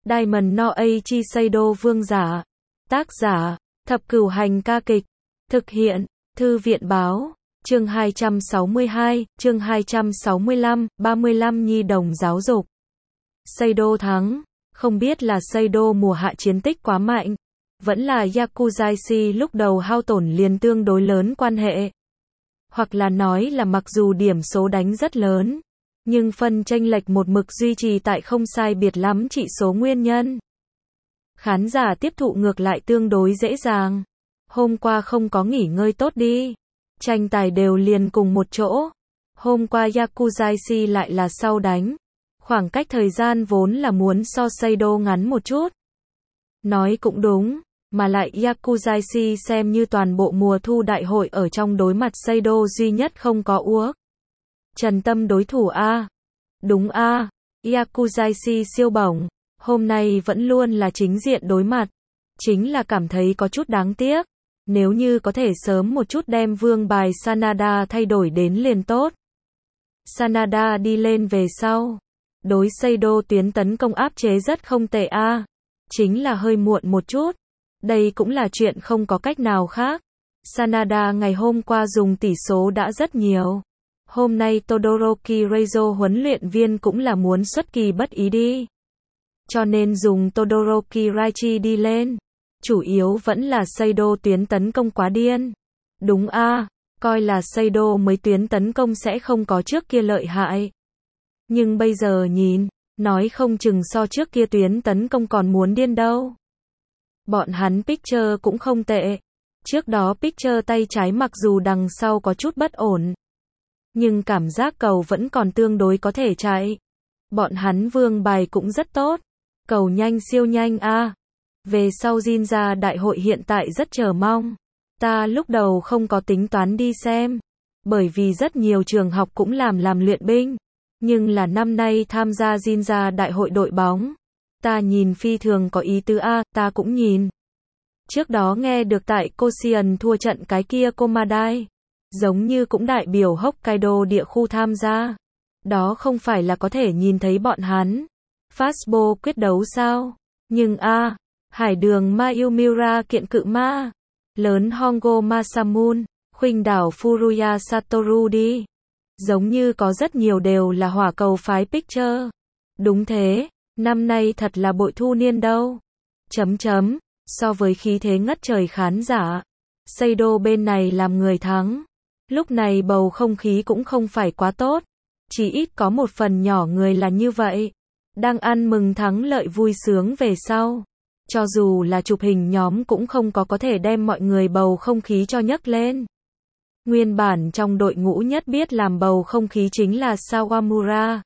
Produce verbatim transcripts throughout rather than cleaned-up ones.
Diamond no Eiichi Seido vương giả. Tác giả, Thập Cửu Hành ca kịch. Thực hiện, Thư viện báo. Chương hai trăm sáu mươi hai, chương hai trăm sáu mươi lăm, ba mươi lăm nhi đồng giáo dục. Seido thắng. Không biết là Seido mùa hạ chiến tích quá mạnh, vẫn là Yakuzaishi lúc đầu hao tổn liền tương đối lớn quan hệ. Hoặc là nói là mặc dù điểm số đánh rất lớn, nhưng phân chênh lệch một mực duy trì tại không sai biệt lắm trị số nguyên nhân. Khán giả tiếp thụ ngược lại tương đối dễ dàng. Hôm qua không có nghỉ ngơi tốt đi. Tranh tài đều liền cùng một chỗ. Hôm qua Yakuzaishi lại là sau đánh. Khoảng cách thời gian vốn là muốn so Seido ngắn một chút. Nói cũng đúng, mà lại Yakuzaishi xem như toàn bộ mùa thu đại hội ở trong đối mặt Seido duy nhất không có uốc. Trần tâm đối thủ A. Đúng A. Yakuzaishi siêu bổng. Hôm nay vẫn luôn là chính diện đối mặt. Chính là cảm thấy có chút đáng tiếc. Nếu như có thể sớm một chút đem vương bài Sanada thay đổi đến liền tốt. Sanada đi lên về sau. Đối Seido tuyến tấn công áp chế rất không tệ a. Chính là hơi muộn một chút. Đây cũng là chuyện không có cách nào khác. Sanada ngày hôm qua dùng tỷ số đã rất nhiều. Hôm nay Todoroki Reizo huấn luyện viên cũng là muốn xuất kỳ bất ý đi. Cho nên dùng Todoroki Raichi đi lên. Chủ yếu vẫn là Seido tuyến tấn công quá điên. Đúng a, coi là Seido mới tuyến tấn công sẽ không có trước kia lợi hại. Nhưng bây giờ nhìn, nói không chừng so trước kia tuyến tấn công còn muốn điên đâu. Bọn hắn Picture cũng không tệ. Trước đó Picture tay trái mặc dù đằng sau có chút bất ổn, nhưng cảm giác cầu vẫn còn tương đối có thể chạy. Bọn hắn vương bài cũng rất tốt. Cầu nhanh siêu nhanh a. Về sau Jinja đại hội hiện tại rất chờ mong. Ta lúc đầu không có tính toán đi xem, bởi vì rất nhiều trường học cũng làm làm luyện binh. Nhưng là năm nay tham gia Jinja đại hội đội bóng. Ta nhìn phi thường có ý tứ a, ta cũng nhìn. Trước đó nghe được tại Koshien thua trận cái kia Komadai. Giống như cũng đại biểu Hokkaido địa khu tham gia. Đó không phải là có thể nhìn thấy bọn hắn Fastball quyết đấu sao? Nhưng a, à, hải đường Mayumura kiện cự ma, lớn Hongo Masamun, khuynh đảo Furuya Satoru đi. Giống như có rất nhiều đều là hỏa cầu phái Picture. Đúng thế, năm nay thật là bội thu niên đâu. Chấm chấm, so với khí thế ngất trời khán giả, Seido bên này làm người thắng. Lúc này bầu không khí cũng không phải quá tốt. Chỉ ít có một phần nhỏ người là như vậy. Đang ăn mừng thắng lợi vui sướng về sau. Cho dù là chụp hình nhóm cũng không có có thể đem mọi người bầu không khí cho nhấc lên. Nguyên bản trong đội ngũ nhất biết làm bầu không khí chính là Sawamura.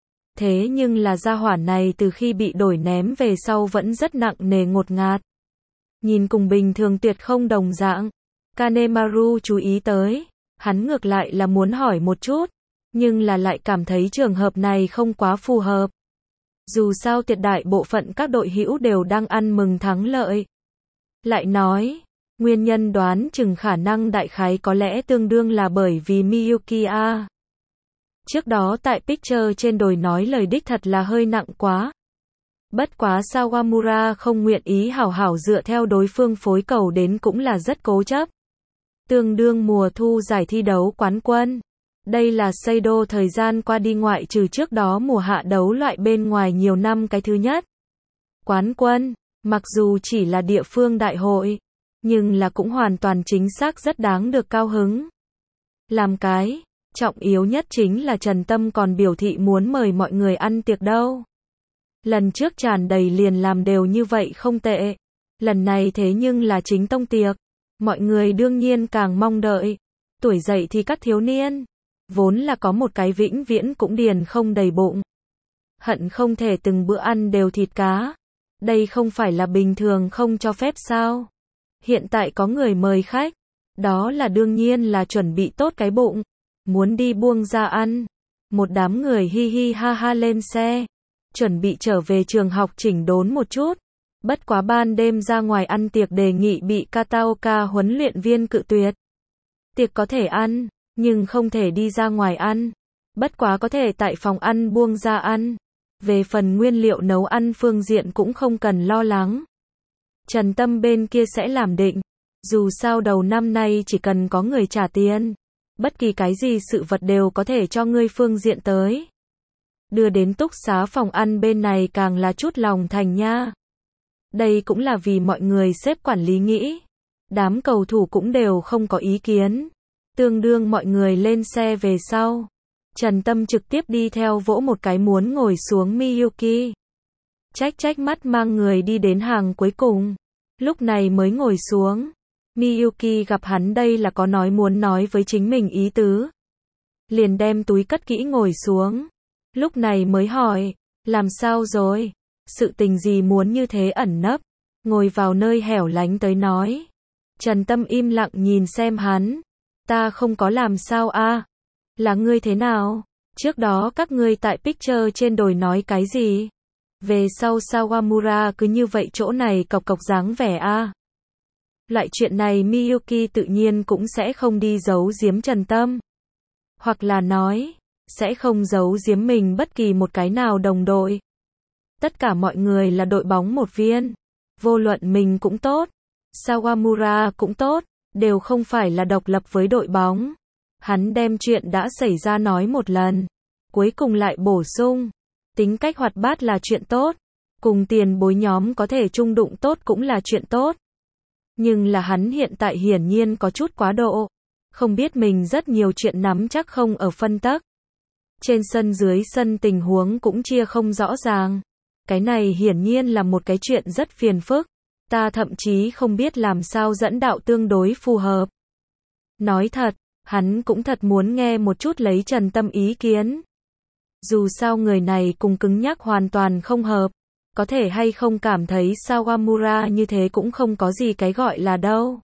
Thế nhưng là gia hỏa này từ khi bị đổi ném về sau vẫn rất nặng nề ngột ngạt. Nhìn cùng bình thường tuyệt không đồng dạng. Kanemaru chú ý tới. Hắn ngược lại là muốn hỏi một chút. Nhưng là lại cảm thấy trường hợp này không quá phù hợp. Dù sao tuyệt đại bộ phận các đội hữu đều đang ăn mừng thắng lợi. Lại nói, nguyên nhân đoán chừng khả năng đại khái có lẽ tương đương là bởi vì Miyuki a. Trước đó tại Picture trên đồi nói lời đích thật là hơi nặng quá. Bất quá Sawamura không nguyện ý hảo hảo dựa theo đối phương phối cầu đến cũng là rất cố chấp. Tương đương mùa thu giải thi đấu quán quân. Đây là Seido thời gian qua đi ngoại trừ trước đó mùa hạ đấu loại bên ngoài nhiều năm cái thứ nhất. Quán quân, mặc dù chỉ là địa phương đại hội, nhưng là cũng hoàn toàn chính xác rất đáng được cao hứng. Làm cái, trọng yếu nhất chính là Trần Tâm còn biểu thị muốn mời mọi người ăn tiệc đâu. Lần trước tràn đầy liền làm đều như vậy không tệ. Lần này thế nhưng là chính tông tiệc. Mọi người đương nhiên càng mong đợi. Tuổi dậy thì các thiếu niên. Vốn là có một cái vĩnh viễn cũng điền không đầy bụng. Hận không thể từng bữa ăn đều thịt cá. Đây không phải là bình thường không cho phép sao? Hiện tại có người mời khách. Đó là đương nhiên là chuẩn bị tốt cái bụng. Muốn đi buông ra ăn. Một đám người hi hi ha ha lên xe. Chuẩn bị trở về trường học chỉnh đốn một chút. Bất quá ban đêm ra ngoài ăn tiệc đề nghị bị Kataoka huấn luyện viên cự tuyệt. Tiệc có thể ăn, nhưng không thể đi ra ngoài ăn. Bất quá có thể tại phòng ăn buông ra ăn. Về phần nguyên liệu nấu ăn phương diện cũng không cần lo lắng. Trần Tâm bên kia sẽ làm định. Dù sao đầu năm nay chỉ cần có người trả tiền, bất kỳ cái gì sự vật đều có thể cho ngươi phương diện tới. Đưa đến túc xá phòng ăn bên này càng là chút lòng thành nha. Đây cũng là vì mọi người xếp quản lý nghĩ. Đám cầu thủ cũng đều không có ý kiến. Tương đương mọi người lên xe về sau. Trần Tâm trực tiếp đi theo vỗ một cái muốn ngồi xuống Miyuki. Trách trách mắt mang người đi đến hàng cuối cùng. Lúc này mới ngồi xuống. Miyuki gặp hắn đây là có nói muốn nói với chính mình ý tứ. Liền đem túi cất kỹ ngồi xuống. Lúc này mới hỏi, làm sao rồi? Sự tình gì muốn như thế ẩn nấp? Ngồi vào nơi hẻo lánh tới nói. Trần Tâm im lặng nhìn xem hắn. Ta không có làm sao a. Là ngươi thế nào? Trước đó các ngươi tại picture trên đồi nói cái gì? Về sau Sawamura cứ như vậy chỗ này cọc cọc dáng vẻ a. Loại chuyện này Miyuki tự nhiên cũng sẽ không đi giấu giếm Trần Tâm. Hoặc là nói, sẽ không giấu giếm mình bất kỳ một cái nào đồng đội. Tất cả mọi người là đội bóng một viên. Vô luận mình cũng tốt, Sawamura cũng tốt, đều không phải là độc lập với đội bóng. Hắn đem chuyện đã xảy ra nói một lần. Cuối cùng lại bổ sung. Tính cách hoạt bát là chuyện tốt. Cùng tiền bối nhóm có thể chung đụng tốt cũng là chuyện tốt. Nhưng là hắn hiện tại hiển nhiên có chút quá độ. Không biết mình rất nhiều chuyện nắm chắc không ở phân tắc. Trên sân dưới sân tình huống cũng chia không rõ ràng. Cái này hiển nhiên là một cái chuyện rất phiền phức. Ta thậm chí không biết làm sao dẫn đạo tương đối phù hợp. Nói thật, hắn cũng thật muốn nghe một chút lấy Trần Tâm ý kiến. Dù sao người này cùng cứng nhắc hoàn toàn không hợp. Có thể hay không cảm thấy Sawamura như thế cũng không có gì cái gọi là đâu.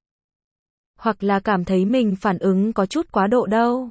Hoặc là cảm thấy mình phản ứng có chút quá độ đâu.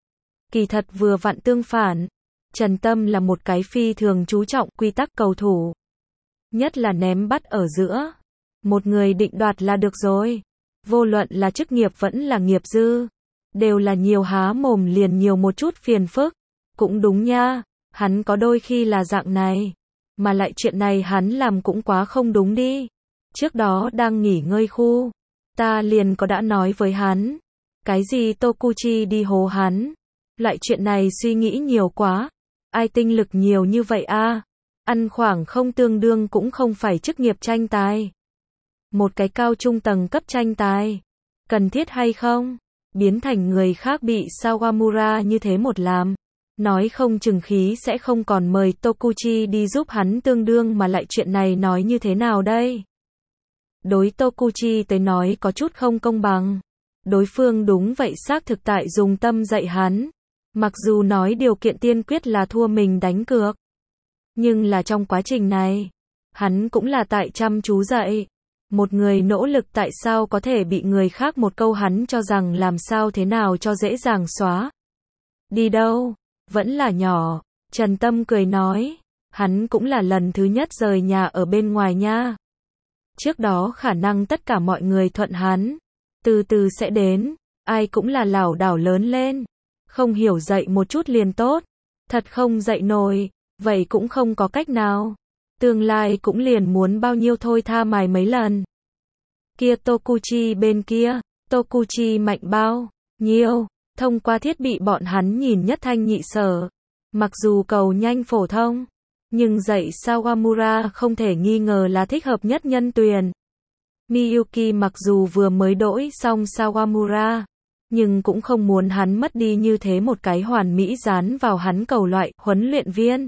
Kỳ thật vừa vặn tương phản. Trần Tâm là một cái phi thường chú trọng quy tắc cầu thủ. Nhất là ném bắt ở giữa. Một người định đoạt là được rồi. Vô luận là chức nghiệp vẫn là nghiệp dư. Đều là nhiều há mồm liền nhiều một chút phiền phức. Cũng đúng nha. Hắn có đôi khi là dạng này. Mà lại chuyện này hắn làm cũng quá không đúng đi. Trước đó đang nghỉ ngơi khu. Ta liền có đã nói với hắn. Cái gì Tokuchi đi hố hắn. Loại chuyện này suy nghĩ nhiều quá. Ai tinh lực nhiều như vậy a? Ăn khoảng không tương đương cũng không phải chức nghiệp tranh tài. Một cái cao trung tầng cấp tranh tài. Cần thiết hay không? Biến thành người khác bị Sawamura như thế một làm. Nói không chừng khí sẽ không còn mời Tokuchi đi giúp hắn tương đương mà lại chuyện này nói như thế nào đây? Đối Tokuchi tới nói có chút không công bằng. Đối phương đúng vậy xác thực tại dùng tâm dạy hắn. Mặc dù nói điều kiện tiên quyết là thua mình đánh cược. Nhưng là trong quá trình này, hắn cũng là tại chăm chú dạy. Một người nỗ lực tại sao có thể bị người khác một câu hắn cho rằng làm sao thế nào cho dễ dàng xóa. Đi đâu? Vẫn là nhỏ. Trần Tâm cười nói. Hắn cũng là lần thứ nhất rời nhà ở bên ngoài nha. Trước đó khả năng tất cả mọi người thuận hắn. Từ từ sẽ đến. Ai cũng là lảo đảo lớn lên. Không hiểu dạy một chút liền tốt. Thật không dạy nổi. Vậy cũng không có cách nào. Tương lai cũng liền muốn bao nhiêu thôi tha mài mấy lần. Kia Tokuchi bên kia. Tokuchi mạnh bao nhiêu. Thông qua thiết bị bọn hắn nhìn nhất thanh nhị sở. Mặc dù cầu nhanh phổ thông. Nhưng dạy Sawamura không thể nghi ngờ là thích hợp nhất nhân tuyển. Miyuki mặc dù vừa mới đổi xong Sawamura. Nhưng cũng không muốn hắn mất đi như thế một cái hoàn mỹ dán vào hắn cầu loại huấn luyện viên.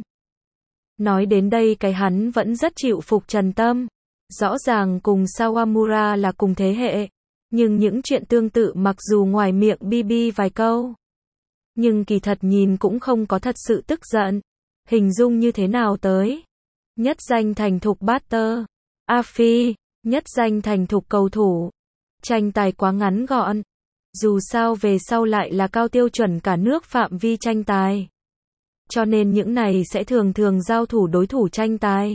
Nói đến đây cái hắn vẫn rất chịu phục Trần Tâm. Rõ ràng cùng Sawamura là cùng thế hệ. Nhưng những chuyện tương tự mặc dù ngoài miệng bi bi vài câu. Nhưng kỳ thật nhìn cũng không có thật sự tức giận. Hình dung như thế nào tới. Nhất danh thành thục batter. Afi. Nhất danh thành thục cầu thủ. Tranh tài quá ngắn gọn. Dù sao về sau lại là cao tiêu chuẩn cả nước phạm vi tranh tài. Cho nên những này sẽ thường thường giao thủ đối thủ tranh tài.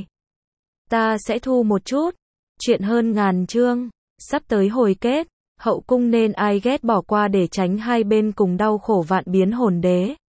Ta sẽ thu một chút. Chuyện hơn ngàn chương. Sắp tới hồi kết. Hậu cung nên ai ghét bỏ qua để tránh hai bên cùng đau khổ vạn biến hồn đế.